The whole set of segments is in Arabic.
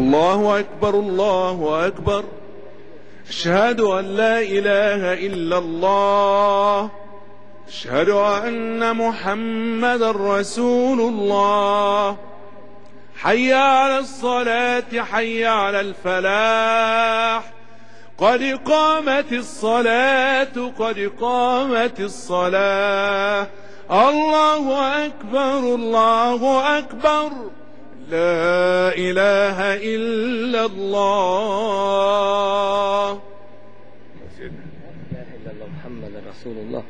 الله أكبر الله أكبر. أشهد أن لا إله إلا الله. أشهد أن محمدا رسول الله. حي على الصلاة حي على الفلاح. قد قامت الصلاة قد قامت الصلاة. الله أكبر الله أكبر. لا إله إلا الله. لا إله إلا الله محمد رسول الله.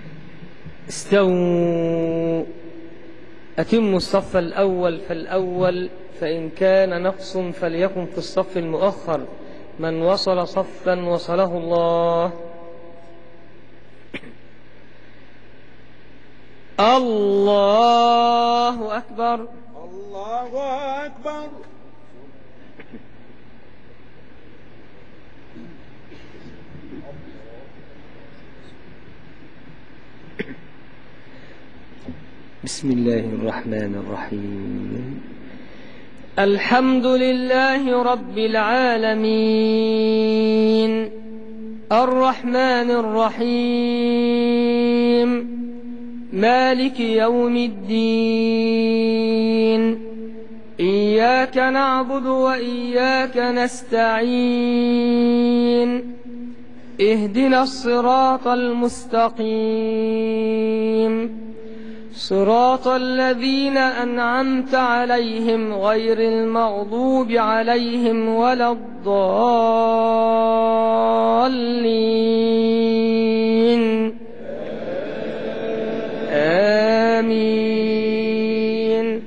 استووا أتموا الصف الأول فالأول، فإن كان نقص فليكن في الصف المؤخر. من وصل صفا وصله الله. الله أكبر الله أكبر. بسم الله الرحمن الرحيم. الحمد لله رب العالمين، الرحمن الرحيم، مالك يوم الدين. إياك نعبد وإياك نستعين. اهدنا الصراط المستقيم، صراط الذين أنعمت عليهم غير المغضوب عليهم ولا الضالين. آمين.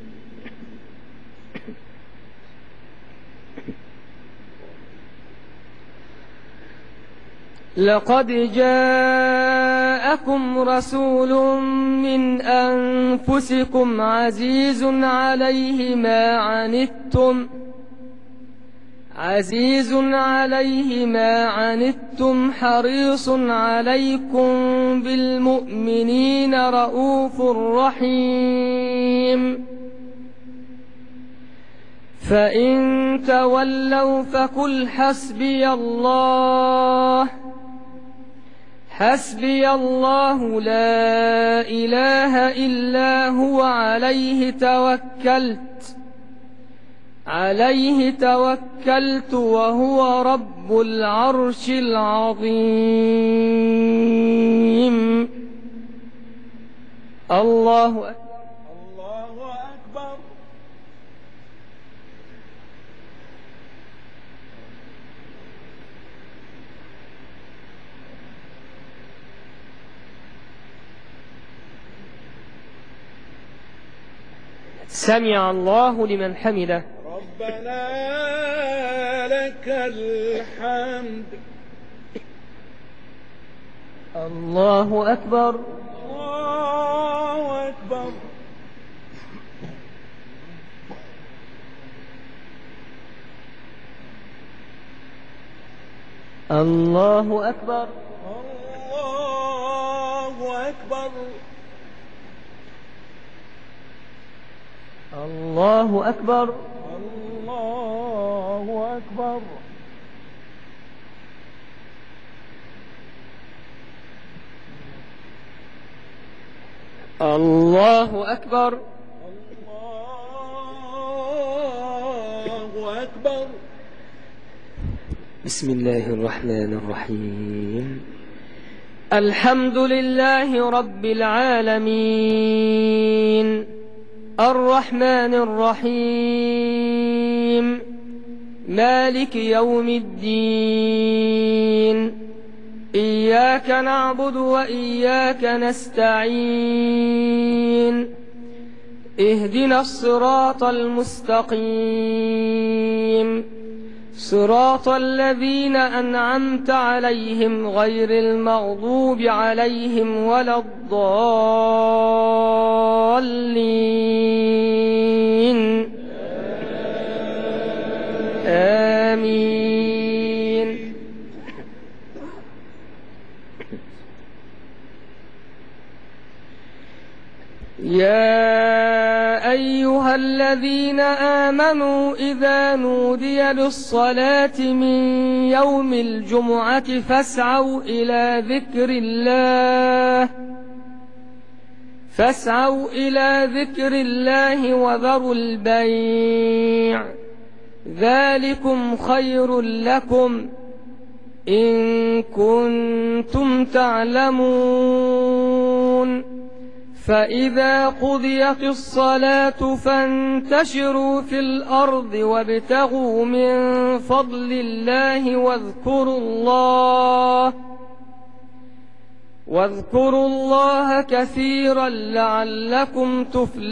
لقد جاءكم رسول من أنفسكم عزيز عليه ما عنتم حريص عليكم بالمؤمنين رؤوف رحيم. فإن تولوا فقل حسبي الله لا إله إلا هو عليه توكلت وهو رب العرش العظيم. الله أكبر. سمع الله لمن حمده. ربنا لك الحمد. الله أكبر. الله أكبر. الله أكبر. الله أكبر. الله أكبر. الله أكبر. الله أكبر. الله أكبر. بسم الله الرحمن الرحيم. الحمد لله رب العالمين، الرحمن الرحيم، مالك يوم الدين. إياك نعبد وإياك نستعين. اهدنا الصراط المستقيم، صراط الذين أنعمت عليهم غير المغضوب عليهم ولا الضالين. آمين. يا أيها الذين آمنوا آمنوا إذا نودي للصلاة من يوم الجمعة فاسعوا إلى ذكر الله وذروا البيع ذلكم خير لكم إن كنتم تعلمون فإذا قضيت الصلاة فانتشروا في الأرض وابتغوا من فضل الله واذكروا الله كثيرا لعلكم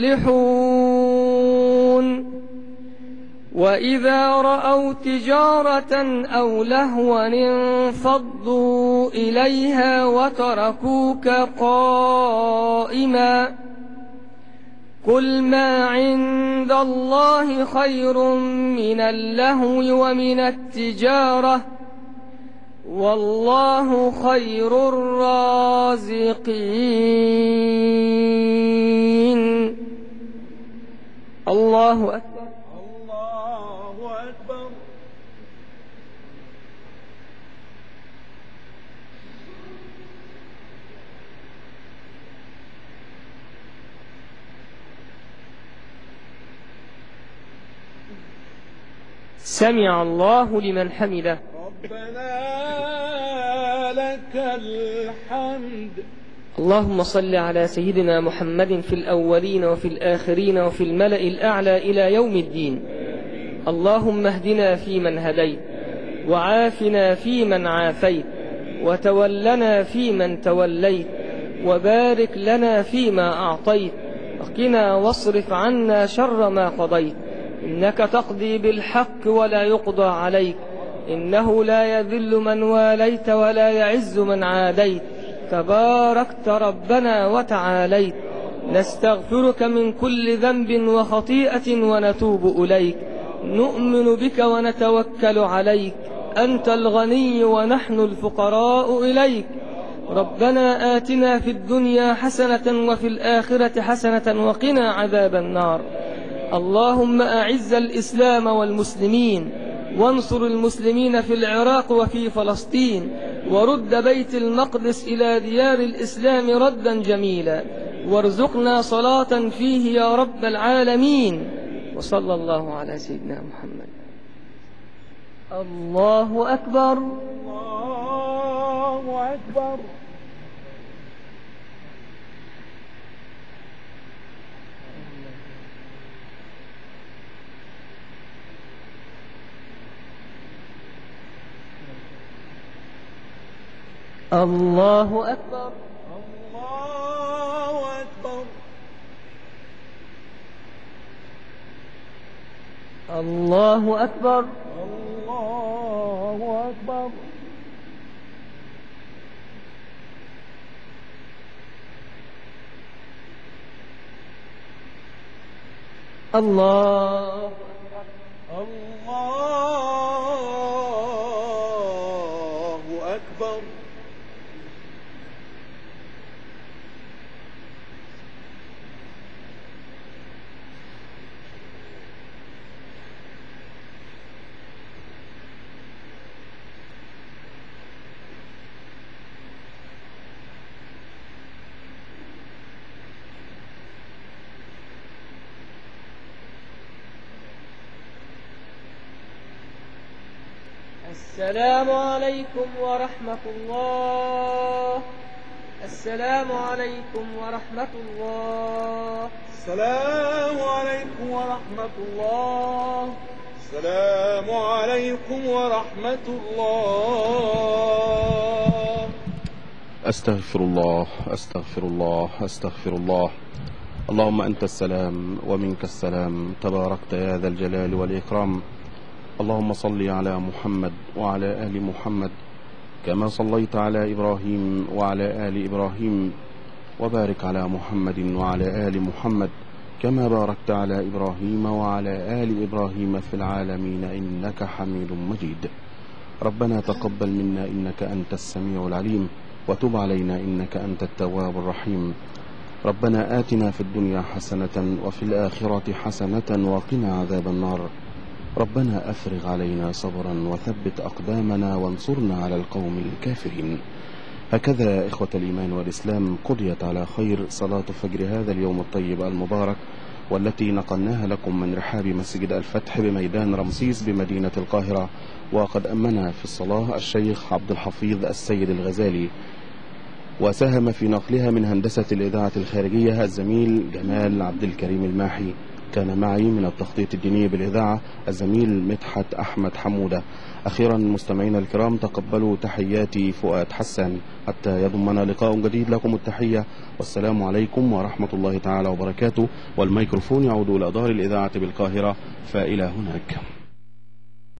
تفلحون وإذا رأوا تجارة أو لهوا انفضوا إليها وتركوك قائما قل ما عند الله خير من اللهو ومن التجارة والله خير الرازقين. الله أكبر. الله أكبر. سمع الله لمن حمده. ربنا لك الحمد. اللهم صل على سيدنا محمد في الأولين وفي الآخرين وفي الملأ الأعلى إلى يوم الدين. اللهم اهدنا فيمن هديت وعافنا فيمن عافيت وتولنا فيمن توليت وبارك لنا فيما أعطيت وقنا واصرف عنا شر ما قضيت إنك تقضي بالحق ولا يقضى عليك إنه لا يذل من واليت ولا يعز من عاديت تباركت ربنا وتعاليت. نستغفرك من كل ذنب وخطيئة ونتوب إليك نؤمن بك ونتوكل عليك أنت الغني ونحن الفقراء إليك. ربنا آتنا في الدنيا حسنة وفي الآخرة حسنة وقنا عذاب النار. اللهم أعز الإسلام والمسلمين وانصر المسلمين في العراق وفي فلسطين ورد بيت المقدس إلى ديار الإسلام ردا جميلا وارزقنا صلاة فيه يا رب العالمين. وصلى الله على سيدنا محمد. الله أكبر. الله أكبر. الله أكبر. الله أكبر. الله أكبر. الله أكبر. الله أكبر. السلام عليكم ورحمة الله. السلام عليكم ورحمة الله. السلام عليكم ورحمة الله. السلام عليكم ورحمة الله. أستغفر الله أستغفر الله أستغفر الله. اللهم أنت السلام ومنك السلام تباركت يا ذا الجلال والإكرام. اللهم صل على محمد وعلى آل محمد كما صليت على إبراهيم وعلى آل إبراهيم وبارك على محمد وعلى آل محمد كما باركت على إبراهيم وعلى آل إبراهيم في العالمين إنك حميد مجيد. ربنا تقبل منا إنك أنت السميع العليم وتب علينا إنك أنت التواب الرحيم. ربنا آتنا في الدنيا حسنة وفي الآخرة حسنة وقنا عذاب النار. ربنا أفرغ علينا صبرا وثبت أقدامنا وانصرنا على القوم الكافرين. هكذا إخوة الإيمان والإسلام قضيت على خير صلاة فجر هذا اليوم الطيب المبارك، والتي نقلناها لكم من رحاب مسجد الفتح بميدان رمسيس بمدينة القاهرة. وقد أمنا في الصلاة الشيخ عبد الحفيظ السيد الغزالي، وساهم في نقلها من هندسة الإذاعة الخارجية الزميل جمال عبد الكريم الماحي. كان معي من التخطيط الديني بالإذاعة الزميل مدحت أحمد حمودة. أخيرا مستمعينا الكرام، تقبلوا تحياتي فؤاد حسان حتى يضمنا لقاء جديد. لكم التحية والسلام عليكم ورحمة الله تعالى وبركاته، والميكروفون يعود إلى دار الإذاعة بالقاهرة، فإلى هناك.